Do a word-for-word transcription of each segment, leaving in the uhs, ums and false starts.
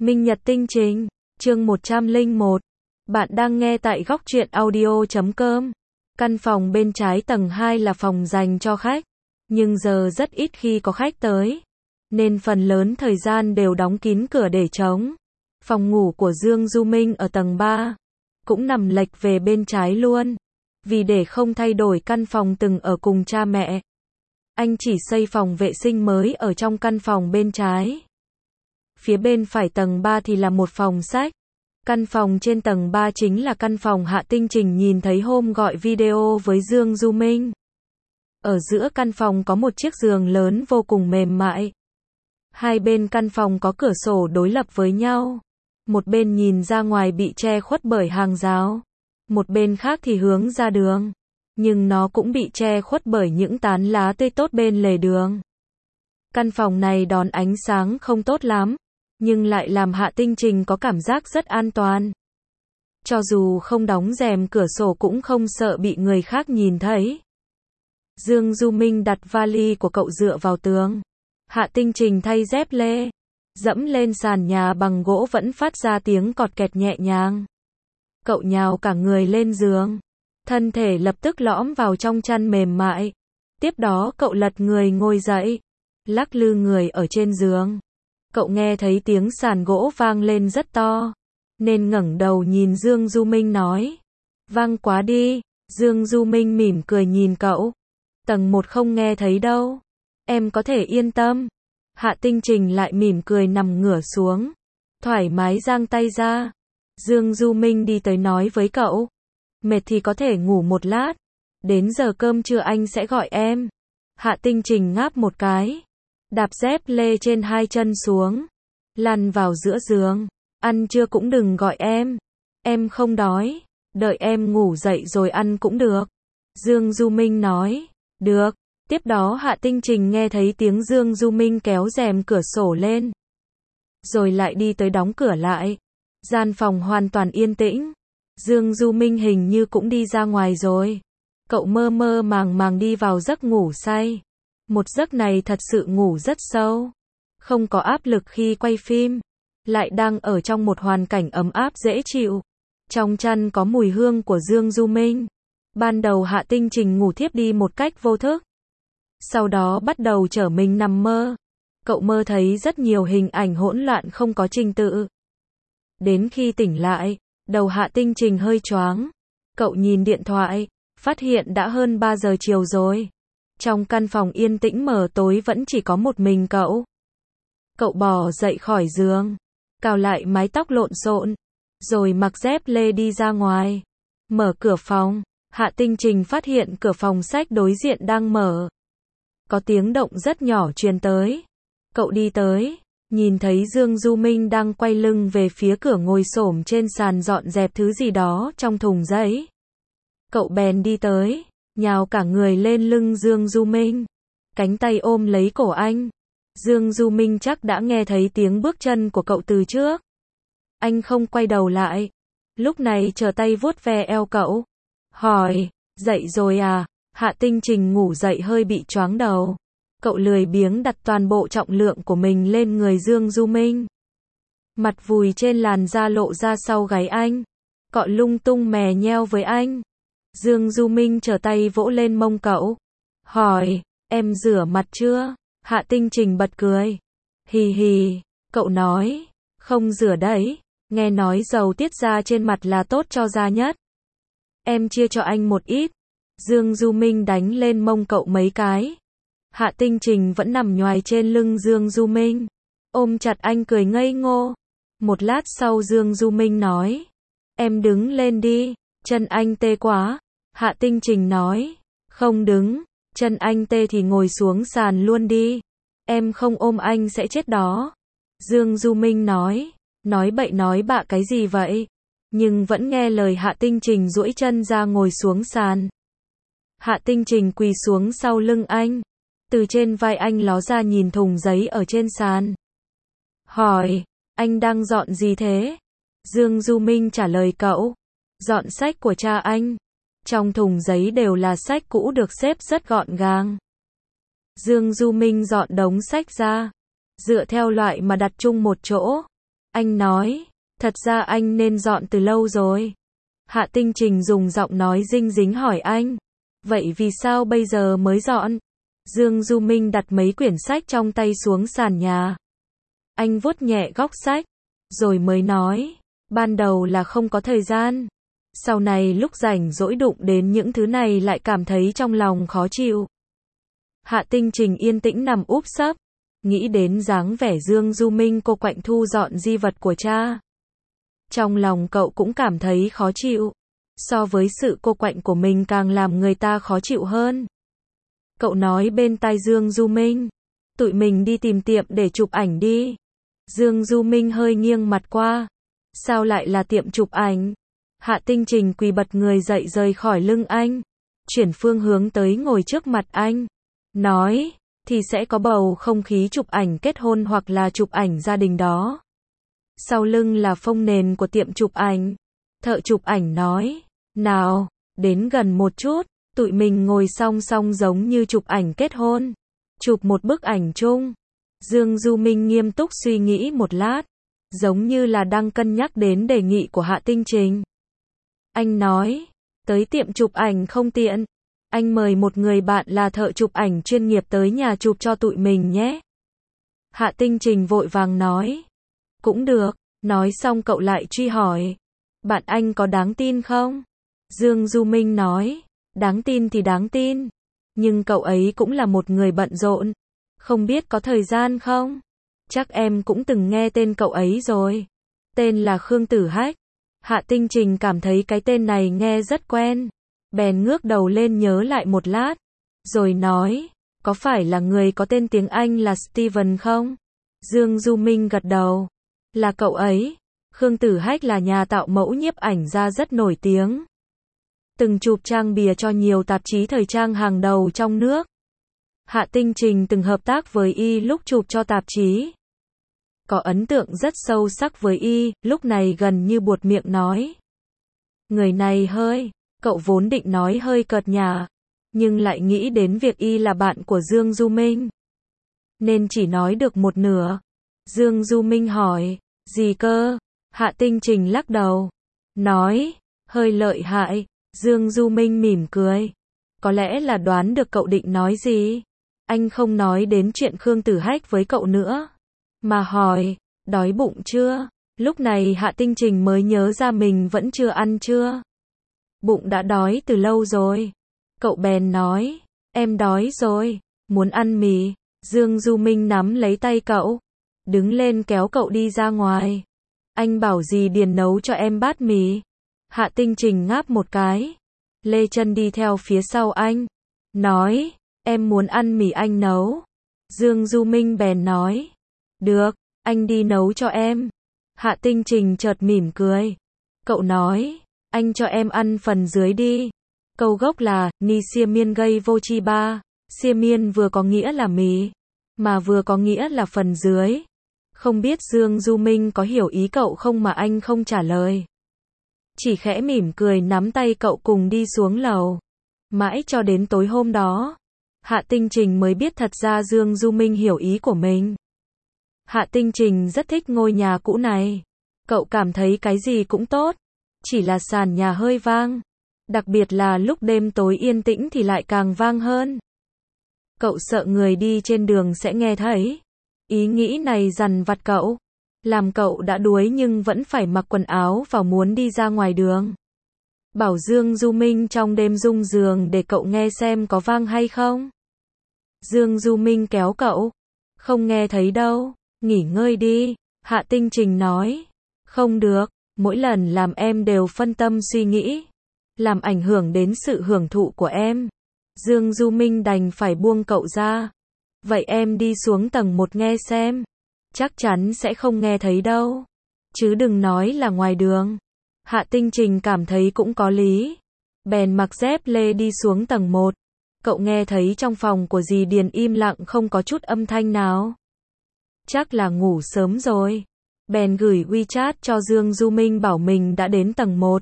Minh Nhật Tinh Trình, chương một trăm lẻ một. Bạn đang nghe tại góc truyện audio chấm com. Căn phòng bên trái tầng hai là phòng dành cho khách, nhưng giờ rất ít khi có khách tới, nên phần lớn thời gian đều đóng kín cửa để trống. Phòng ngủ của Dương Du Minh ở tầng ba, cũng nằm lệch về bên trái luôn, vì để không thay đổi căn phòng từng ở cùng cha mẹ. Anh chỉ xây phòng vệ sinh mới ở trong căn phòng bên trái. Phía bên phải tầng ba thì là một phòng sách. Căn phòng trên tầng ba chính là căn phòng Hạ Tinh Trình nhìn thấy hôm gọi video với Dương Du Minh. Ở giữa căn phòng có một chiếc giường lớn vô cùng mềm mại. Hai bên căn phòng có cửa sổ đối lập với nhau. Một bên nhìn ra ngoài bị che khuất bởi hàng rào. Một bên khác thì hướng ra đường. Nhưng nó cũng bị che khuất bởi những tán lá tươi tốt bên lề đường. Căn phòng này đón ánh sáng không tốt lắm, nhưng lại làm Hạ Tinh Trình có cảm giác rất an toàn. Cho dù không đóng rèm cửa sổ cũng không sợ bị người khác nhìn thấy. Dương Du Minh đặt vali của cậu dựa vào tường. Hạ Tinh Trình thay dép lê, dẫm lên sàn nhà bằng gỗ vẫn phát ra tiếng cọt kẹt nhẹ nhàng. Cậu nhào cả người lên giường, thân thể lập tức lõm vào trong chăn mềm mại. Tiếp đó cậu lật người ngồi dậy, lắc lư người ở trên giường. Cậu nghe thấy tiếng sàn gỗ vang lên rất to, nên ngẩng đầu nhìn Dương Du Minh nói. Vang quá đi. Dương Du Minh mỉm cười nhìn cậu. Tầng một không nghe thấy đâu. Em có thể yên tâm. Hạ Tinh Trình lại mỉm cười nằm ngửa xuống, thoải mái giang tay ra. Dương Du Minh đi tới nói với cậu. Mệt thì có thể ngủ một lát. Đến giờ cơm trưa anh sẽ gọi em. Hạ Tinh Trình ngáp một cái, đạp dép lê trên hai chân xuống, lăn vào giữa giường. Ăn trưa cũng đừng gọi em. Em không đói. Đợi em ngủ dậy rồi ăn cũng được. Dương Du Minh nói. Được. Tiếp đó Hạ Tinh Trình nghe thấy tiếng Dương Du Minh kéo rèm cửa sổ lên, rồi lại đi tới đóng cửa lại. Gian phòng hoàn toàn yên tĩnh. Dương Du Minh hình như cũng đi ra ngoài rồi. Cậu mơ mơ màng màng đi vào giấc ngủ say. Một giấc này thật sự ngủ rất sâu. Không có áp lực khi quay phim. Lại đang ở trong một hoàn cảnh ấm áp dễ chịu. Trong chăn có mùi hương của Dương Du Minh. Ban đầu Hạ Tinh Trình ngủ thiếp đi một cách vô thức. Sau đó bắt đầu trở mình nằm mơ. Cậu mơ thấy rất nhiều hình ảnh hỗn loạn không có trình tự. Đến khi tỉnh lại, đầu Hạ Tinh Trình hơi choáng. Cậu nhìn điện thoại, phát hiện đã hơn ba giờ chiều rồi. Trong căn phòng yên tĩnh mờ tối vẫn chỉ có một mình cậu. Cậu bò dậy khỏi giường, cào lại mái tóc lộn xộn, rồi mặc dép lê đi ra ngoài. Mở cửa phòng, Hạ Tinh Trình phát hiện cửa phòng sách đối diện đang mở. Có tiếng động rất nhỏ truyền tới. Cậu đi tới, nhìn thấy Dương Du Minh đang quay lưng về phía cửa ngồi xổm trên sàn dọn dẹp thứ gì đó trong thùng giấy. Cậu bèn đi tới, nhào cả người lên lưng Dương Du Minh, cánh tay ôm lấy cổ anh. Dương Du Minh chắc đã nghe thấy tiếng bước chân của cậu từ trước. Anh không quay đầu lại. Lúc này trở tay vuốt ve eo cậu, hỏi, dậy rồi à? Hạ Tinh Trình ngủ dậy hơi bị choáng đầu. Cậu lười biếng đặt toàn bộ trọng lượng của mình lên người Dương Du Minh. Mặt vùi trên làn da lộ ra sau gáy anh, cọ lung tung mè nheo với anh. Dương Du Minh trở tay vỗ lên mông cậu, hỏi, em rửa mặt chưa? Hạ Tinh Trình bật cười. Hì hì, cậu nói, không rửa đấy, nghe nói dầu tiết ra trên mặt là tốt cho da nhất. Em chia cho anh một ít. Dương Du Minh đánh lên mông cậu mấy cái. Hạ Tinh Trình vẫn nằm nhoài trên lưng Dương Du Minh, ôm chặt anh cười ngây ngô. Một lát sau Dương Du Minh nói, em đứng lên đi, chân anh tê quá. Hạ Tinh Trình nói, không đứng, chân anh tê thì ngồi xuống sàn luôn đi. Em không ôm anh sẽ chết đó. Dương Du Minh nói, nói bậy nói bạ cái gì vậy? Nhưng vẫn nghe lời Hạ Tinh Trình duỗi chân ra ngồi xuống sàn. Hạ Tinh Trình quỳ xuống sau lưng anh, từ trên vai anh ló ra nhìn thùng giấy ở trên sàn. Hỏi, anh đang dọn gì thế? Dương Du Minh trả lời cậu, dọn sách của cha anh. Trong thùng giấy đều là sách cũ được xếp rất gọn gàng. Dương Du Minh dọn đống sách ra, dựa theo loại mà đặt chung một chỗ. Anh nói, thật ra anh nên dọn từ lâu rồi. Hạ Tinh Trình dùng giọng nói dinh dính hỏi anh, vậy vì sao bây giờ mới dọn? Dương Du Minh đặt mấy quyển sách trong tay xuống sàn nhà. Anh vuốt nhẹ góc sách, rồi mới nói, ban đầu là không có thời gian. Sau này lúc rảnh rỗi đụng đến những thứ này lại cảm thấy trong lòng khó chịu. Hạ Tinh Trình yên tĩnh nằm úp sấp, nghĩ đến dáng vẻ Dương Du Minh cô quạnh thu dọn di vật của cha. Trong lòng cậu cũng cảm thấy khó chịu. So với sự cô quạnh của mình càng làm người ta khó chịu hơn. Cậu nói bên tai Dương Du Minh, tụi mình đi tìm tiệm để chụp ảnh đi. Dương Du Minh hơi nghiêng mặt qua. Sao lại là tiệm chụp ảnh? Hạ Tinh Trình quỳ bật người dậy rời khỏi lưng anh, chuyển phương hướng tới ngồi trước mặt anh. Nói, thì sẽ có bầu không khí chụp ảnh kết hôn hoặc là chụp ảnh gia đình đó. Sau lưng là phông nền của tiệm chụp ảnh. Thợ chụp ảnh nói, nào, đến gần một chút, tụi mình ngồi song song giống như chụp ảnh kết hôn. Chụp một bức ảnh chung. Dương Du Minh nghiêm túc suy nghĩ một lát, giống như là đang cân nhắc đến đề nghị của Hạ Tinh Trình. Anh nói, tới tiệm chụp ảnh không tiện. Anh mời một người bạn là thợ chụp ảnh chuyên nghiệp tới nhà chụp cho tụi mình nhé. Hạ Tinh Trình vội vàng nói, cũng được. Nói xong cậu lại truy hỏi, bạn anh có đáng tin không? Dương Du Minh nói, đáng tin thì đáng tin, nhưng cậu ấy cũng là một người bận rộn, không biết có thời gian không? Chắc em cũng từng nghe tên cậu ấy rồi. Tên là Khương Tử Hách. Hạ Tinh Trình cảm thấy cái tên này nghe rất quen, bèn ngước đầu lên nhớ lại một lát, rồi nói, có phải là người có tên tiếng Anh là Steven không? Dương Du Minh gật đầu, là cậu ấy. Khương Tử Hách là nhà tạo mẫu nhiếp ảnh gia rất nổi tiếng, từng chụp trang bìa cho nhiều tạp chí thời trang hàng đầu trong nước. Hạ Tinh Trình từng hợp tác với y lúc chụp cho tạp chí, có ấn tượng rất sâu sắc với y, lúc này gần như buột miệng nói. Người này hơi, cậu vốn định nói hơi cợt nhả, nhưng lại nghĩ đến việc y là bạn của Dương Du Minh, nên chỉ nói được một nửa. Dương Du Minh hỏi, gì cơ? Hạ Tinh Trình lắc đầu, nói, hơi lợi hại. Dương Du Minh mỉm cười, có lẽ là đoán được cậu định nói gì. Anh không nói đến chuyện Khương Tử Hách với cậu nữa, mà hỏi, đói bụng chưa? Lúc này Hạ Tinh Trình mới nhớ ra mình vẫn chưa ăn trưa. Bụng đã đói từ lâu rồi. Cậu bèn nói, em đói rồi, muốn ăn mì. Dương Du Minh nắm lấy tay cậu, đứng lên kéo cậu đi ra ngoài. Anh bảo dì Điền nấu cho em bát mì. Hạ Tinh Trình ngáp một cái, lê chân đi theo phía sau anh, nói, em muốn ăn mì anh nấu. Dương Du Minh bèn nói, được, anh đi nấu cho em. Hạ Tinh Trình chợt mỉm cười. Cậu nói, anh cho em ăn phần dưới đi. Câu gốc là, ni sia miên gây vô chi ba. Sia miên vừa có nghĩa là mì, mà vừa có nghĩa là phần dưới. Không biết Dương Du Minh có hiểu ý cậu không mà anh không trả lời. Chỉ khẽ mỉm cười nắm tay cậu cùng đi xuống lầu. Mãi cho đến tối hôm đó, Hạ Tinh Trình mới biết thật ra Dương Du Minh hiểu ý của mình. Hạ Tinh Trình rất thích ngôi nhà cũ này. Cậu cảm thấy cái gì cũng tốt, chỉ là sàn nhà hơi vang. Đặc biệt là lúc đêm tối yên tĩnh thì lại càng vang hơn. Cậu sợ người đi trên đường sẽ nghe thấy. Ý nghĩ này dằn vặt cậu, làm cậu đã đuối nhưng vẫn phải mặc quần áo vào muốn đi ra ngoài đường. Bảo Dương Du Minh trong đêm rung giường để cậu nghe xem có vang hay không. Dương Du Minh kéo cậu, không nghe thấy đâu, nghỉ ngơi đi. Hạ Tinh Trình nói, không được, mỗi lần làm em đều phân tâm suy nghĩ, làm ảnh hưởng đến sự hưởng thụ của em. Dương Du Minh đành phải buông cậu ra. Vậy em đi xuống tầng một nghe xem, chắc chắn sẽ không nghe thấy đâu, chứ đừng nói là ngoài đường. Hạ Tinh Trình cảm thấy cũng có lý, bèn mặc dép lê đi xuống tầng một. Cậu nghe thấy trong phòng của dì Điền im lặng không có chút âm thanh nào. Chắc là ngủ sớm rồi. Bèn gửi WeChat cho Dương Du Minh bảo mình đã đến tầng một.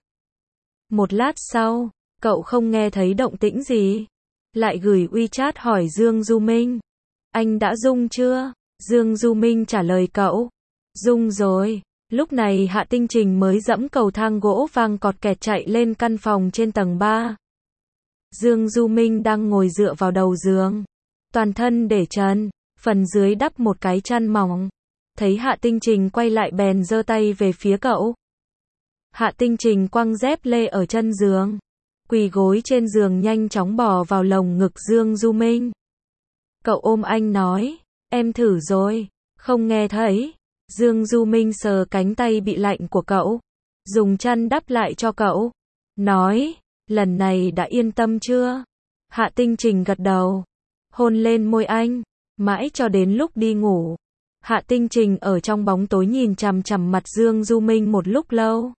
Một lát sau, cậu không nghe thấy động tĩnh gì, lại gửi WeChat hỏi Dương Du Minh, anh đã rung chưa? Dương Du Minh trả lời cậu, rung rồi. Lúc này Hạ Tinh Trình mới dẫm cầu thang gỗ vang cọt kẹt chạy lên căn phòng trên tầng ba. Dương Du Minh đang ngồi dựa vào đầu giường, toàn thân để trần, phần dưới đắp một cái chăn mỏng. Thấy Hạ Tinh Trình quay lại bèn giơ tay về phía cậu. Hạ Tinh Trình quăng dép lê ở chân giường, quỳ gối trên giường nhanh chóng bò vào lồng ngực Dương Du Minh. Cậu ôm anh nói, em thử rồi, không nghe thấy. Dương Du Minh sờ cánh tay bị lạnh của cậu, dùng chăn đắp lại cho cậu, nói, lần này đã yên tâm chưa? Hạ Tinh Trình gật đầu, hôn lên môi anh, mãi cho đến lúc đi ngủ. Hạ Tinh Trình ở trong bóng tối nhìn chằm chằm mặt Dương Du Minh một lúc lâu.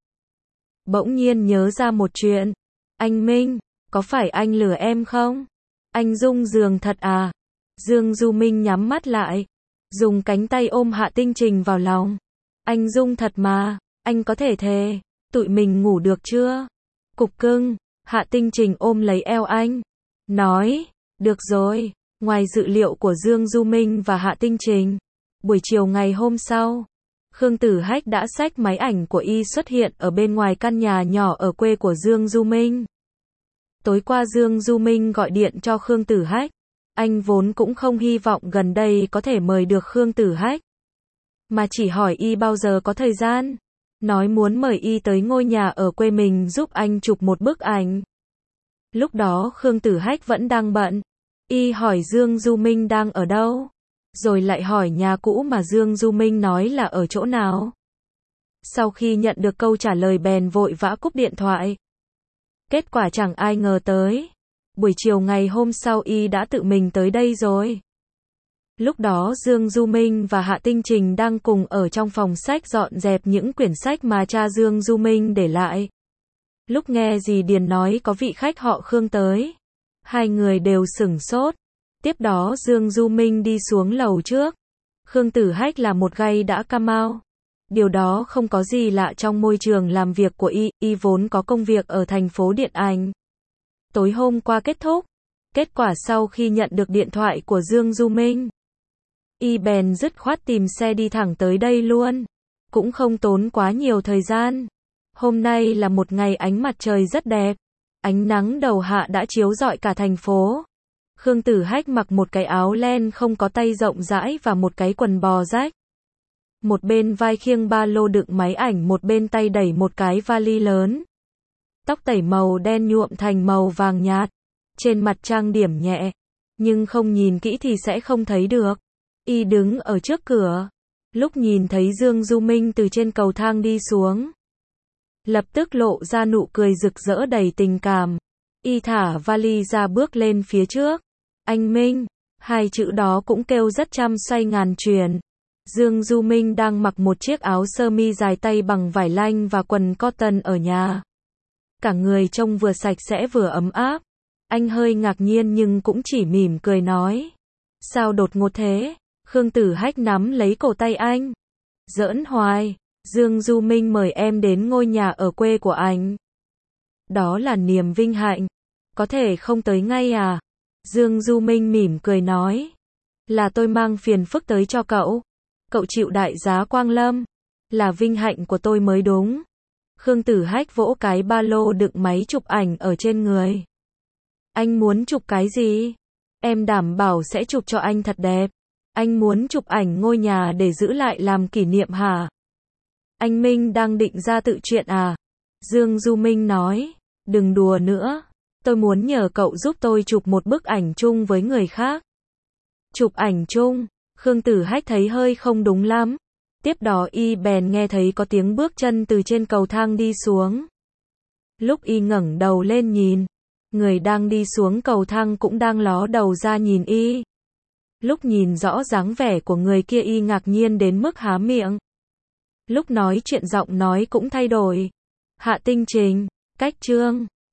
Bỗng nhiên nhớ ra một chuyện. Anh Minh, có phải anh lừa em không? Anh rung giường thật à? Dương Du Minh nhắm mắt lại, dùng cánh tay ôm Hạ Tinh Trình vào lòng. Anh rung thật mà, anh có thể thề, tụi mình ngủ được chưa? Cục cưng, Hạ Tinh Trình ôm lấy eo anh, nói, được rồi. Ngoài dự liệu của Dương Du Minh và Hạ Tinh Trình, buổi chiều ngày hôm sau, Khương Tử Hách đã xách máy ảnh của y xuất hiện ở bên ngoài căn nhà nhỏ ở quê của Dương Du Minh. Tối qua Dương Du Minh gọi điện cho Khương Tử Hách. Anh vốn cũng không hy vọng gần đây có thể mời được Khương Tử Hách, mà chỉ hỏi y bao giờ có thời gian, nói muốn mời y tới ngôi nhà ở quê mình giúp anh chụp một bức ảnh. Lúc đó Khương Tử Hách vẫn đang bận. Y hỏi Dương Du Minh đang ở đâu, rồi lại hỏi nhà cũ mà Dương Du Minh nói là ở chỗ nào. Sau khi nhận được câu trả lời bèn vội vã cúp điện thoại. Kết quả chẳng ai ngờ tới, buổi chiều ngày hôm sau y đã tự mình tới đây rồi. Lúc đó Dương Du Minh và Hạ Tinh Trình đang cùng ở trong phòng sách dọn dẹp những quyển sách mà cha Dương Du Minh để lại. Lúc nghe dì Điền nói có vị khách họ Khương tới, hai người đều sửng sốt. Tiếp đó Dương Du Minh đi xuống lầu trước. Khương Tử Hách là một gay đã cam mau. Điều đó không có gì lạ trong môi trường làm việc của y, y vốn có công việc ở thành phố điện ảnh. Tối hôm qua kết thúc. Kết quả sau khi nhận được điện thoại của Dương Du Minh, y bèn dứt khoát tìm xe đi thẳng tới đây luôn. Cũng không tốn quá nhiều thời gian. Hôm nay là một ngày ánh mặt trời rất đẹp. Ánh nắng đầu hạ đã chiếu rọi cả thành phố. Khương Tử Hách mặc một cái áo len không có tay rộng rãi và một cái quần bò rách. Một bên vai khiêng ba lô đựng máy ảnh, một bên tay đẩy một cái vali lớn. Tóc tẩy màu đen nhuộm thành màu vàng nhạt. Trên mặt trang điểm nhẹ, nhưng không nhìn kỹ thì sẽ không thấy được. Y đứng ở trước cửa. Lúc nhìn thấy Dương Du Minh từ trên cầu thang đi xuống, lập tức lộ ra nụ cười rực rỡ đầy tình cảm. Y thả vali ra bước lên phía trước. Anh Minh, hai chữ đó cũng kêu rất trăm xoay ngàn chuyển. Dương Du Minh đang mặc một chiếc áo sơ mi dài tay bằng vải lanh và quần cotton ở nhà. Cả người trông vừa sạch sẽ vừa ấm áp. Anh hơi ngạc nhiên nhưng cũng chỉ mỉm cười nói. Sao đột ngột thế? Khương Tử Hách nắm lấy cổ tay anh. Giỡn hoài. Dương Du Minh mời em đến ngôi nhà ở quê của anh. Đó là niềm vinh hạnh. Có thể không tới ngay à? Dương Du Minh mỉm cười nói. Là tôi mang phiền phức tới cho cậu. Cậu chịu đại giá quang lâm. Là vinh hạnh của tôi mới đúng. Khương Tử Hách vỗ cái ba lô đựng máy chụp ảnh ở trên người. Anh muốn chụp cái gì? Em đảm bảo sẽ chụp cho anh thật đẹp. Anh muốn chụp ảnh ngôi nhà để giữ lại làm kỷ niệm hả? Anh Minh đang định ra tự chuyện à? Dương Du Minh nói. Đừng đùa nữa. Tôi muốn nhờ cậu giúp tôi chụp một bức ảnh chung với người khác. Chụp ảnh chung? Khương Tử Hách thấy hơi không đúng lắm. Tiếp đó y bèn nghe thấy có tiếng bước chân từ trên cầu thang đi xuống. Lúc y ngẩng đầu lên nhìn, người đang đi xuống cầu thang cũng đang ló đầu ra nhìn y. Lúc nhìn rõ dáng vẻ của người kia y ngạc nhiên đến mức há miệng. Lúc nói chuyện giọng nói cũng thay đổi. Hạ Tinh Trình, cách Trương.